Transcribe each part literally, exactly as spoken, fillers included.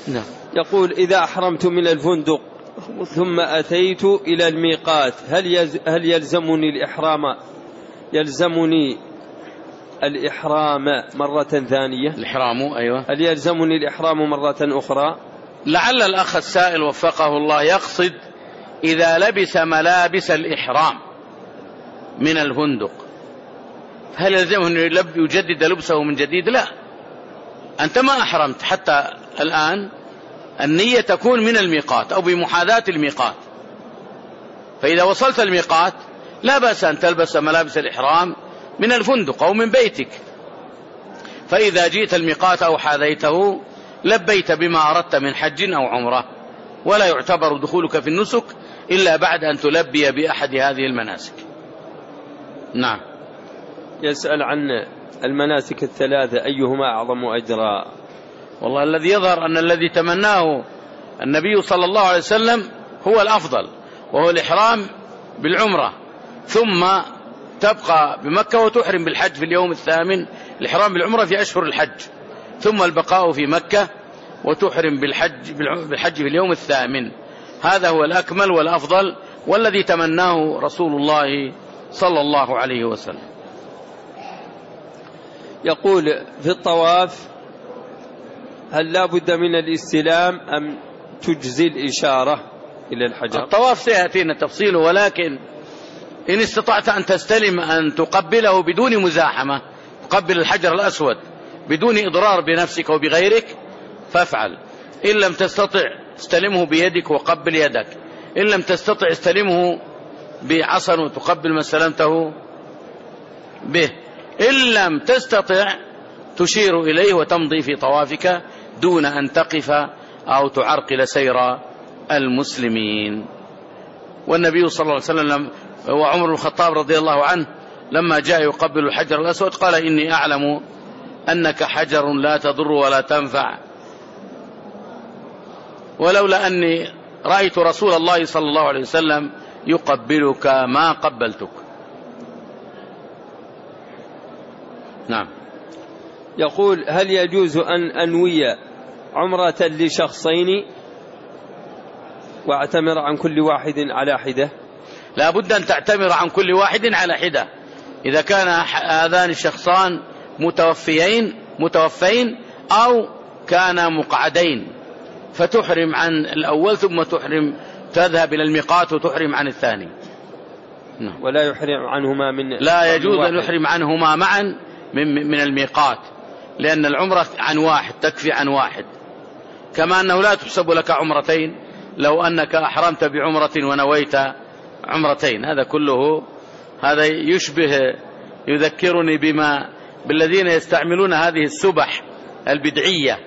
نعم. يقول إذا أحرمت من الفندق ثم أتيت إلى الميقات هل هل يلزمني الإحرام يلزمني الإحرام مرة ثانية؟ الإحرام أيوة. هل يلزمني الإحرام مرة أخرى؟ لعل الأخ السائل وفقه الله يقصد إذا لبس ملابس الإحرام من الفندق هل يلزمه أن يجدد لبسه من جديد؟ لا، أنت ما أحرمت حتى الآن، النية تكون من الميقات أو بمحاذاة الميقات، فإذا وصلت الميقات لا بأس أن تلبس ملابس الإحرام من الفندق أو من بيتك، فإذا جئت الميقات أو حاذيته لبيت بما أردت من حج أو عمرة، ولا يعتبر دخولك في النسك إلا بعد أن تلبي بأحد هذه المناسك. نعم. يسأل عن المناسك الثلاثة أيهما أعظم أجرا؟ والله الذي يظهر أن الذي تمناه النبي صلى الله عليه وسلم هو الأفضل، وهو الإحرام بالعمرة، ثم تبقى بمكة وتحرم بالحج في اليوم الثامن، الإحرام بالعمرة في أشهر الحج، ثم البقاء في مكة وتحرم بالحج, بالحج في اليوم الثامن. هذا هو الأكمل والأفضل والذي تمناه رسول الله صلى الله عليه وسلم. يقول في الطواف هل لا بد من الاستلام أم تجزي الإشارة إلى الحجر؟ الطواف سيأتينا تفصيله، ولكن إن استطعت أن تستلم أن تقبله بدون مزاحمة، تقبل الحجر الأسود بدون إضرار بنفسك وبغيرك فافعل. إن لم تستطع استلمه بيدك وقبل يدك، إن لم تستطع استلمه بعصا وتقبل ما استلمته به، إن لم تستطع تشير إليه وتمضي في طوافك دون أن تقف أو تعرقل سير المسلمين. والنبي صلى الله عليه وسلم وعمر الخطاب رضي الله عنه لما جاء يقبل الحجر الأسود قال إني أعلم أنك حجر لا تضر ولا تنفع، ولولا أني رأيت رسول الله صلى الله عليه وسلم يقبلك ما قبلتك. نعم. يقول هل يجوز أن أنوي عمرة لشخصين واعتمر عن كل واحد على حدة؟ لا بد أن تعتمر عن كل واحد على حدة. إذا كان هذان الشخصان متوفيين متوفين أو كانا مقعدين فتحرم عن الأول ثم تحرم تذهب إلى الميقات وتحرم عن الثاني. نعم. ولا يحرم عنهما من لا يجوز أن يحرم عنهما معا من, من الميقات، لأن العمرة عن واحد تكفي عن واحد، كما أنه لا تحسب لك عمرتين لو أنك أحرمت بعمرة ونويت عمرتين. هذا كله هذا يشبه يذكرني بما بالذين يستعملون هذه السبح البدعية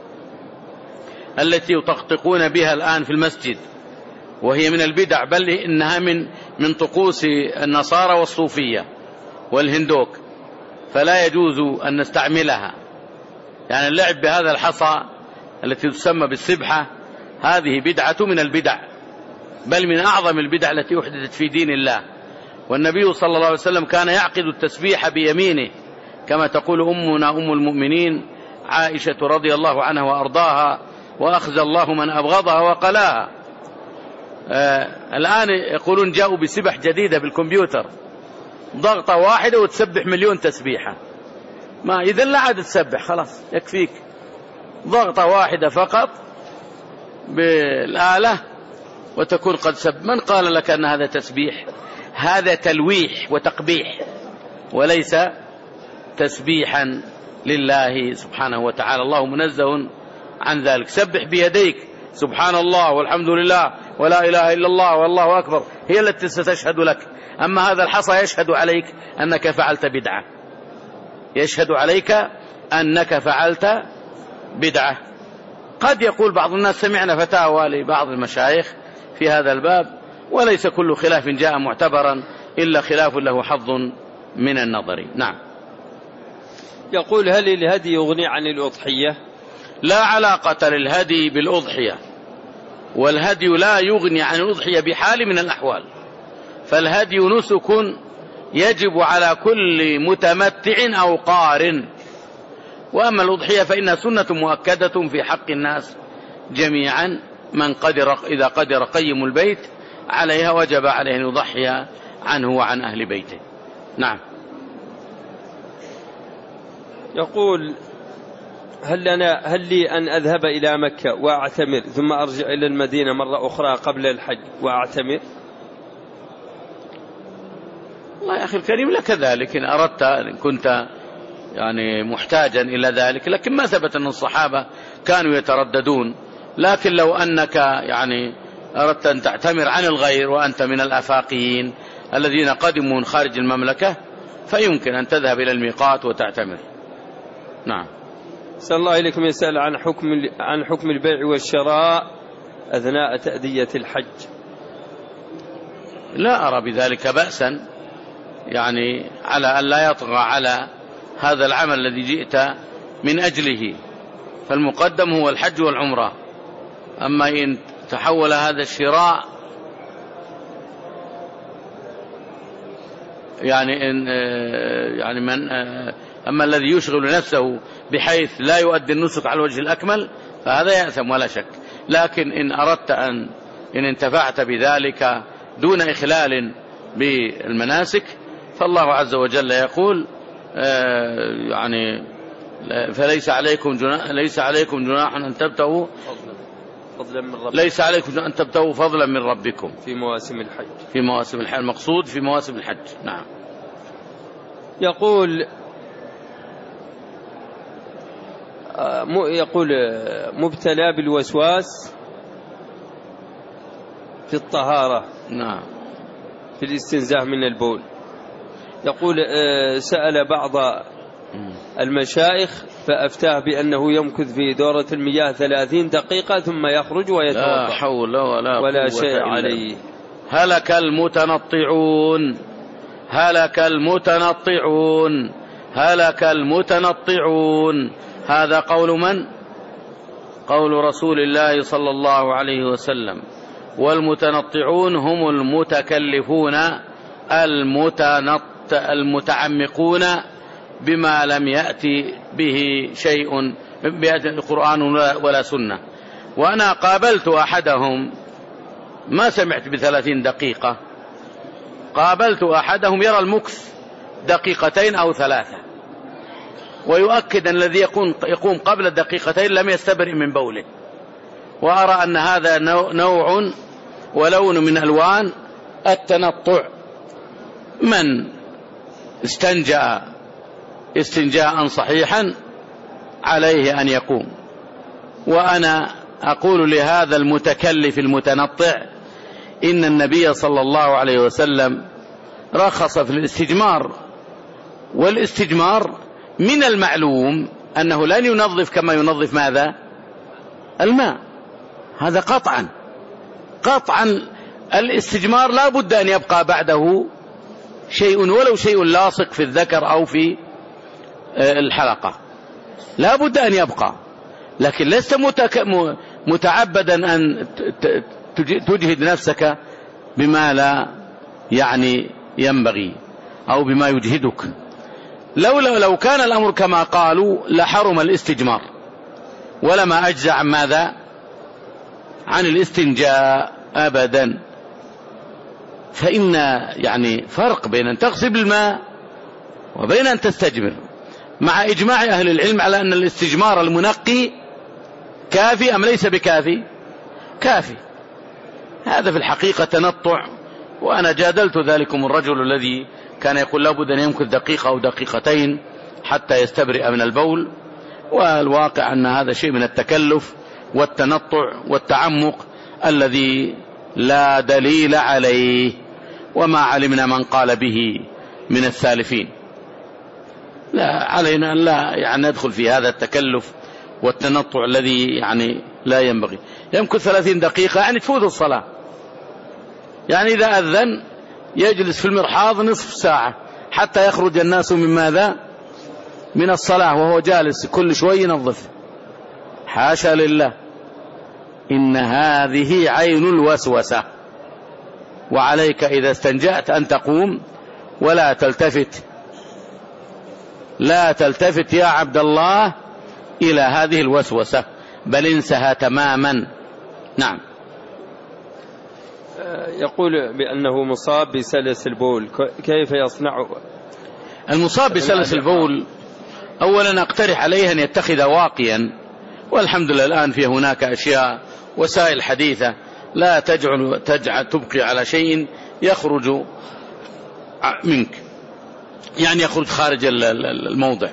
التي يطقطقون بها الآن في المسجد، وهي من البدع، بل إنها من من طقوس النصارى والصوفية والهندوك، فلا يجوز أن نستعملها. يعني اللعب بهذا الحصى التي تسمى بالسبحة هذه بدعة من البدع، بل من أعظم البدع التي أحدثت في دين الله. والنبي صلى الله عليه وسلم كان يعقد التسبيح بيمينه كما تقول أمنا أم المؤمنين عائشة رضي الله عنها وأرضاها، وأخزى الله من أبغضها وقلاها. آه الآن يقولون جاءوا بسبح جديدة بالكمبيوتر، ضغطة واحدة وتسبح مليون تسبيحة. ما إذا لا عاد تسبح، خلاص يكفيك ضغطة واحدة فقط بالآلة وتكون قد سب. من قال لك أن هذا تسبيح؟ هذا تلويح وتقبيح وليس تسبيحا لله سبحانه وتعالى. الله منزه عن ذلك. سبح بيديك سبحان الله والحمد لله ولا إله إلا الله والله أكبر، هي التي ستشهد لك. أما هذا الحصى يشهد عليك أنك فعلت بدعة، يشهد عليك أنك فعلت بدعة. قد يقول بعض الناس سمعنا فتاوى لبعض المشايخ في هذا الباب، وليس كل خلاف جاء معتبرا إلا خلاف له حظ من النظر. نعم. يقول هل الهدي يغني عن الأضحية؟ لا علاقة للهدي بالأضحية، والهدي لا يغني عن الأضحية بحال من الأحوال، فالهدي نسك يجب على كل متمتع أو قارن، وأما الأضحية فإنها سنة مؤكدة في حق الناس جميعا من قدر إذا قدر قيم البيت عليها وجب عليه أن يضحي عنه وعن أهل بيته. نعم. يقول هل لنا هل لي أن أذهب إلى مكة وأعتمر ثم أرجع إلى المدينة مرة أخرى قبل الحج وأعتمر؟ الله يا أخي الكريم لك ذلك إن أردت، إن كنت يعني محتاجا إلى ذلك، لكن ما ثبت أن الصحابة كانوا يترددون. لكن لو أنك يعني أردت أن تعتمر عن الغير وأنت من الآفاقيين الذين قدموا من خارج المملكة فيمكن أن تذهب إلى الميقات وتعتمر. نعم. صلى الله عليكم يسأل عن حكم عن حكم البيع والشراء أثناء تأدية الحج. لا أرى بذلك بأسا، يعني على أن لا يطغى على هذا العمل الذي جئت من أجله، فالمقدم هو الحج والعمرة. أما إن تحول هذا الشراء يعني إن يعني من أما الذي يشغل نفسه بحيث لا يؤدي النسك على الوجه الأكمل فهذا يأثم ولا شك. لكن إن أردت أن إن انتفعت بذلك دون إخلال بالمناسك فالله عز وجل يقول يعني فليس عليكم جناح ليس عليكم جناح أن تبتغوا فضلا من ربكم ليس عليكم أن تبتغوا فضلا من ربكم في مواسم الحج. في مواسم الحج المقصود في مواسم الحج. نعم. يقول يقول مبتلى بالوسواس في الطهارة. نعم. في الاستنزاه من البول. يقول سأل بعض المشايخ فأفتاه بأنه يمكث في دورة المياه ثلاثين دقيقة ثم يخرج ويتوضأ. لا حول ولا, ولا شيء عليه. هلك المتنطعون هلك المتنطعون هلك المتنطعون. هذا قول من؟ قول رسول الله صلى الله عليه وسلم. والمتنطعون هم المتكلفون المتنط المتعمقون بما لم يأتي به شيء بيأتي القرآن ولا سنة. وأنا قابلت أحدهم ما سمعت بثلاثين دقيقة، قابلت أحدهم يرى المكث دقيقتين أو ثلاثة، ويؤكد أن الذي يقوم قبل الدقيقتين لم يستبرئ من بوله. وأرى أن هذا نوع ولون من ألوان التنطع. من استنجأ استنجاء صحيحا عليه أن يقوم. وأنا أقول لهذا المتكلف المتنطع إن النبي صلى الله عليه وسلم رخص في الاستجمار، والاستجمار من المعلوم أنه لن ينظف كما ينظف ماذا؟ الماء. هذا قطعا قطعا الاستجمار لا بد أن يبقى بعده شيء ولو شيء لاصق في الذكر أو في الحلقة، لا بد أن يبقى. لكن لست متعبدا أن تجهد نفسك بما لا يعني ينبغي أو بما يجهدك. لو, لو, لو كان الأمر كما قالوا لحرم الاستجمار ولما أجزع عن ماذا؟ عن الاستنجاء أبدا. فإن يعني فرق بين أن تغسل بالماء وبين أن تستجمر، مع إجماع أهل العلم على أن الاستجمار المنقي كافي أم ليس بكافي؟ كافي. هذا في الحقيقة تنطع. وأنا جادلت ذلكم الرجل الذي كان يقول لابد أن يمكث دقيقة أو دقيقتين حتى يستبرئ من البول، والواقع أن هذا شيء من التكلف والتنطع والتعمق الذي لا دليل عليه، وما علمنا من قال به من السالفين. لا علينا أن لا يعني ندخل في هذا التكلف والتنطع الذي يعني لا ينبغي. يمكن ثلاثين دقيقة يعني تفوت الصلاة. يعني إذا أذن يجلس في المرحاض نصف ساعة حتى يخرج الناس من ماذا؟ من الصلاة، وهو جالس كل شوي ينظف. حاشا لله، إن هذه عين الوسوسة. وعليك إذا استنجأت أن تقوم ولا تلتفت لا تلتفت يا عبد الله إلى هذه الوسوسة. بل انسها تماما. نعم. يقول بأنه مصاب بسلس البول، كيف يصنع؟ المصاب بسلس البول أولا أقترح عليه أن يتخذ واقيا، والحمد لله الآن في هناك أشياء وسائل حديثة لا تجعل, تجعل تبقي على شيء يخرج منك، يعني يخرج خارج الموضع.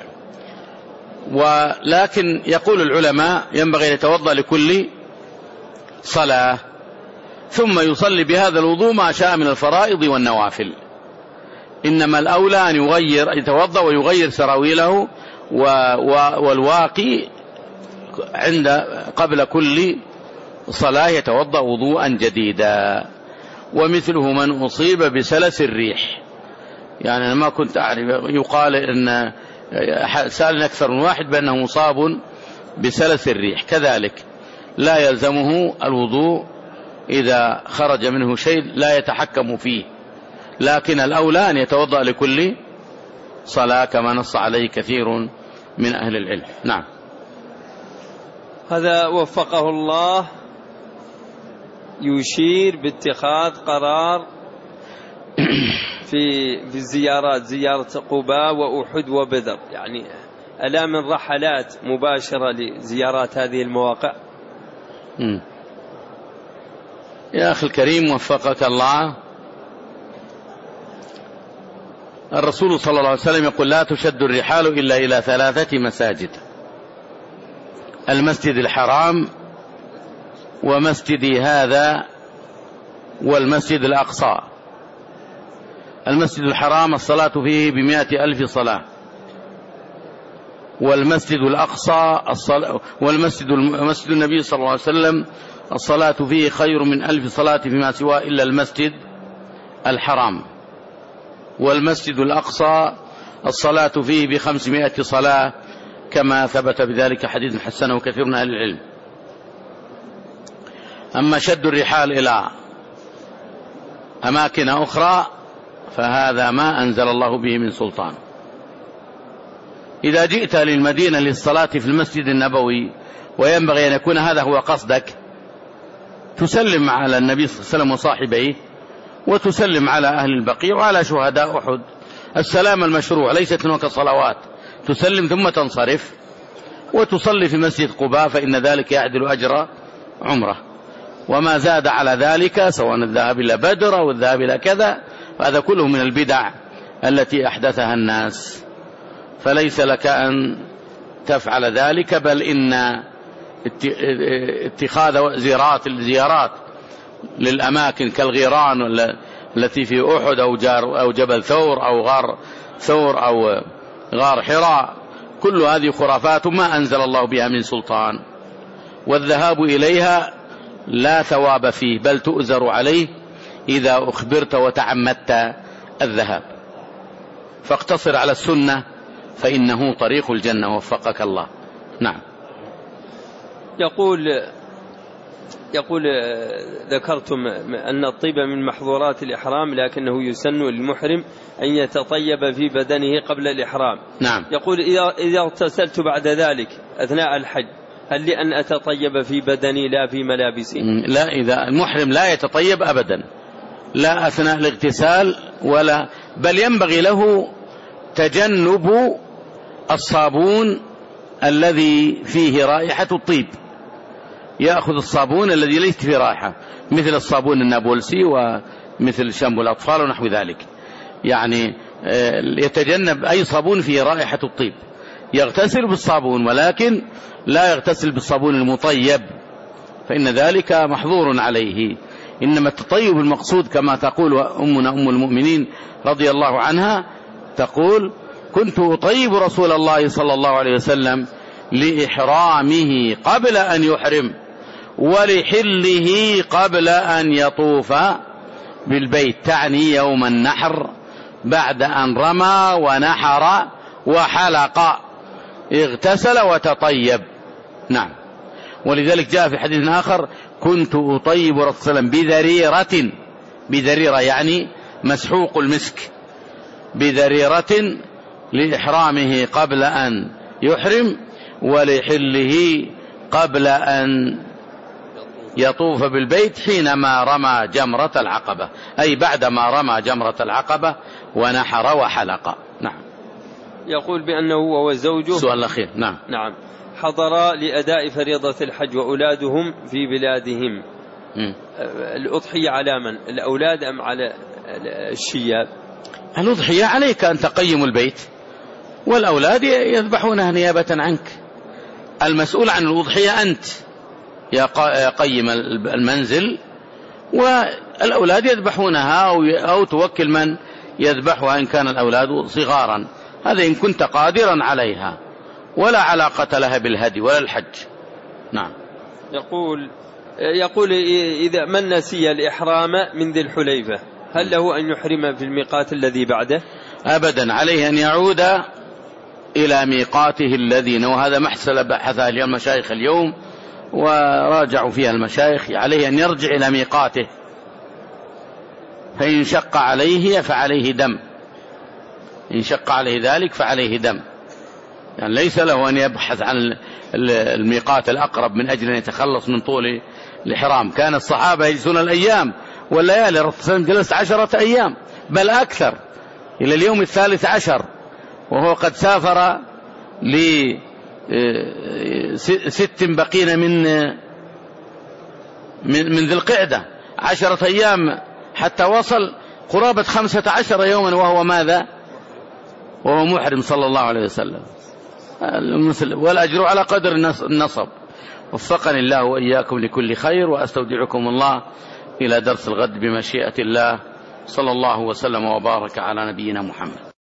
ولكن يقول العلماء ينبغي أن يتوضأ لكل صلاة، ثم يصلي بهذا الوضوء ما شاء من الفرائض والنوافل. إنما الأولى أن يغير، يتوضأ ويغير سراويله والواقي عند قبل كل صلاة يتوضأ وضوءا جديدا. ومثله من أصيب بسلس الريح، يعني أنا ما كنت أعرف، يقال إن سألنا أكثر من واحد بأنه مصاب بسلس الريح، كذلك لا يلزمه الوضوء إذا خرج منه شيء لا يتحكم فيه، لكن الأولى أن يتوضأ لكل صلاة كما نص عليه كثير من أهل العلم. نعم. هذا وفقه الله يشير باتخاذ قرار في في الزيارات، زيارة قباء وأحد وبدر، يعني ألا من رحلات مباشرة لزيارات هذه المواقع؟ م. يا أخي الكريم وفقك الله، الرسول صلى الله عليه وسلم يقول لا تشد الرحال إلا إلى ثلاثة مساجد: المسجد الحرام ومسجدي هذا والمسجد الأقصى. المسجد الحرام الصلاة فيه بمئة ألف صلاة، والمسجد الأقصى الصلاة والمسجد مسجد النبي صلى الله عليه وسلم الصلاة فيه خير من ألف صلاة فيما سواه إلا المسجد الحرام، والمسجد الأقصى الصلاة فيه بخمسمائة صلاة كما ثبت بذلك حديث حسنه كثير من أهل العلم. أما شد الرحال إلى أماكن أخرى فهذا ما أنزل الله به من سلطان. إذا جئت للمدينة للصلاة في المسجد النبوي وينبغي أن يكون هذا هو قصدك، تسلم على النبي صلى الله عليه وسلم وصاحبيه، وتسلم على أهل البقيع وعلى شهداء أحد. السلام المشروع، ليست هناك صلوات، تسلم ثم تنصرف وتصلي في مسجد قباء، فإن ذلك يعدل أجر عمره. وما زاد على ذلك سواء الذهاب إلى بدر أو الذهاب إلى كذا فهذا كله من البدع التي أحدثها الناس، فليس لك أن تفعل ذلك، بل إن اتخاذ زيارات الزيارات للأماكن كالغيران التي في أحد أو, جار أو جبل ثور أو غار ثور أو غار حراء، كل هذه خرافات ما أنزل الله بها من سلطان، والذهاب إليها لا ثواب فيه بل تؤزر عليه إذا أخبرت وتعمدت الذهاب، فاقتصر على السنة فإنه طريق الجنة وفقك الله. نعم. يقول يقول ذكرتم أن الطيب من محظورات الإحرام، لكنه يسن للمحرم أن يتطيب في بدنه قبل الإحرام. نعم. يقول إذا إذا اغتسلت بعد ذلك أثناء الحج هل لي أن أتطيب في بدني لا في ملابسي؟ لا، إذا المحرم لا يتطيب أبدا، لا أثناء الاغتسال ولا، بل ينبغي له تجنب الصابون الذي فيه رائحة الطيب، يأخذ الصابون الذي ليس فيه رائحة مثل الصابون النابلسي ومثل شامبو الأطفال ونحو ذلك، يعني يتجنب أي صابون فيه رائحة الطيب، يغتسل بالصابون ولكن لا يغتسل بالصابون المطيب فإن ذلك محظور عليه. إنما التطيب المقصود كما تقول أمنا أم المؤمنين رضي الله عنها، تقول كنت أطيب رسول الله صلى الله عليه وسلم لإحرامه قبل أن يحرم ولحله قبل أن يطوف بالبيت، تعني يوم النحر بعد أن رمى ونحر وحلق اغتسل وتطيب. نعم. ولذلك جاء في حديث آخر كنت أطيب رسول الله صلى الله عليه وسلم بذريرة، بذريرة يعني مسحوق المسك، بذريرة لإحرامه قبل أن يحرم ولحله قبل أن يطوف بالبيت حينما رمى جمرة العقبة، أي بعدما رمى جمرة العقبة ونحر وحلق. نعم. يقول بأنه هو وزوجه. السؤال الأخير. نعم. نعم. حضر لأداء فريضة الحج وأولادهم في بلادهم. م. الأضحية على من؟ الأولاد أم على الشياب؟ الأضحية عليك أن تقيم البيت، والأولاد يذبحونها نيابة عنك. المسؤول عن الأضحية أنت يا قيم المنزل، والأولاد يذبحونها أو توكل من يذبحها إن كان الأولاد صغارا، هذا إن كنت قادرا عليها، ولا علاقة لها بالهدي ولا الحج. نعم. يقول يقول إذا من نسي الإحرام من ذي الحليفة هل له أن يحرم في الميقات الذي بعده؟ أبدا، عليه أن يعود إلى ميقاته الذي نوى. هذا محسل بحثها اليوم مشايخ اليوم وراجعوا فيها المشايخ. عليه أن يرجع إلى ميقاته، فإن شق عليه فعليه دم، إن شق عليه ذلك فعليه دم، يعني ليس له أن يبحث عن الميقات الأقرب من أجل أن يتخلص من طول الإحرام. كان الصحابة يجلسون الأيام والليالي، الرسول جلس عشرة أيام بل أكثر، إلى اليوم الثالث عشر، وهو قد سافر لست بقين من من ذي القعدة عشرة أيام حتى وصل قرابة خمسة عشر يوما وهو ماذا؟ وهو محرم صلى الله عليه وسلم. والأجر على قدر النصب. وفقني الله وإياكم لكل خير، وأستودعكم الله إلى درس الغد بمشيئة الله. صلى الله وسلم وبارك على نبينا محمد.